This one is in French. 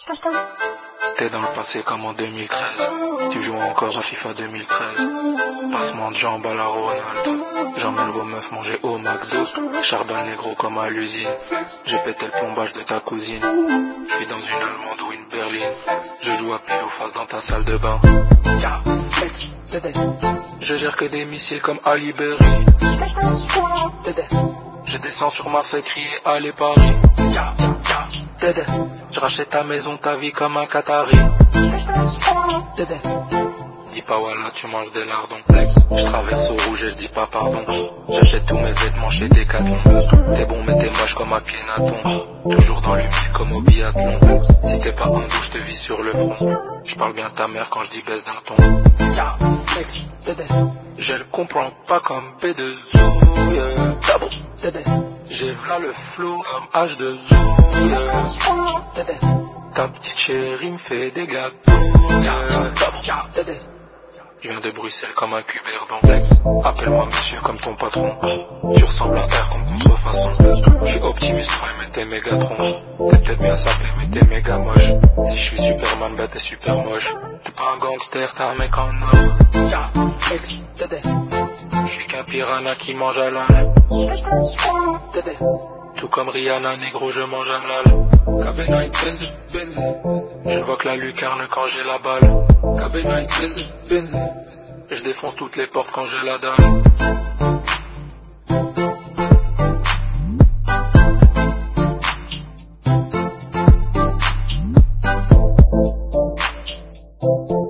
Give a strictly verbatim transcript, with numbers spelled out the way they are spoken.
T'es dans le passé comme en deux mille treize. Tu joues encore à FIFA deux mille treize. Passement de jambes à la Ronaldo. J'emmène vos meufs manger au McDo. Charbonne négro comme à l'usine. J'ai pété le plombage de ta cousine. J'suis dans une allemande ou une berline. Je joue à pile ou face dans ta salle de bain. Je gère que des missiles comme Ali Berry. Je descends sur Marseille crier allez Paris. Je rachète ta maison, ta vie comme un Qatari. Dis pas voilà, tu manges des lardons. Je traverse au rouge et je dis pas pardon. J'achète tous mes vêtements chez Decathlon. T'es bon mais t'es moche comme Akhenaton. Toujours dans l'humide comme au biathlon. Si t'es pas un douche, je te vis sur le front. Je parle bien de ta mère quand je dis baisse d'un ton. Je le comprends pas comme B deux O. J'ai v'là le flow comme H deux O. Ta petite chérie me fait des gâteaux. Je viens de Bruxelles comme un cuberdon. Appelle-moi monsieur comme ton patron. Tu ressembles à R comme contrefaçon. Je suis Optimus Prime mais t'es Mégatron. T'es peut-être bien sapé mais t'es méga moche. Si je suis Superman bah t'es super moche. T'es pas un gangster, t'es un mec en or. Je suis qu'un piranha qui mange à l'âle. Tout comme Rihanna, négro, je mange un lal. K B neuf, Benz, Benz. Je vois que la lucarne quand j'ai la balle. K B neuf, Benz, Benz. Je défonce toutes les portes quand j'ai la dalle.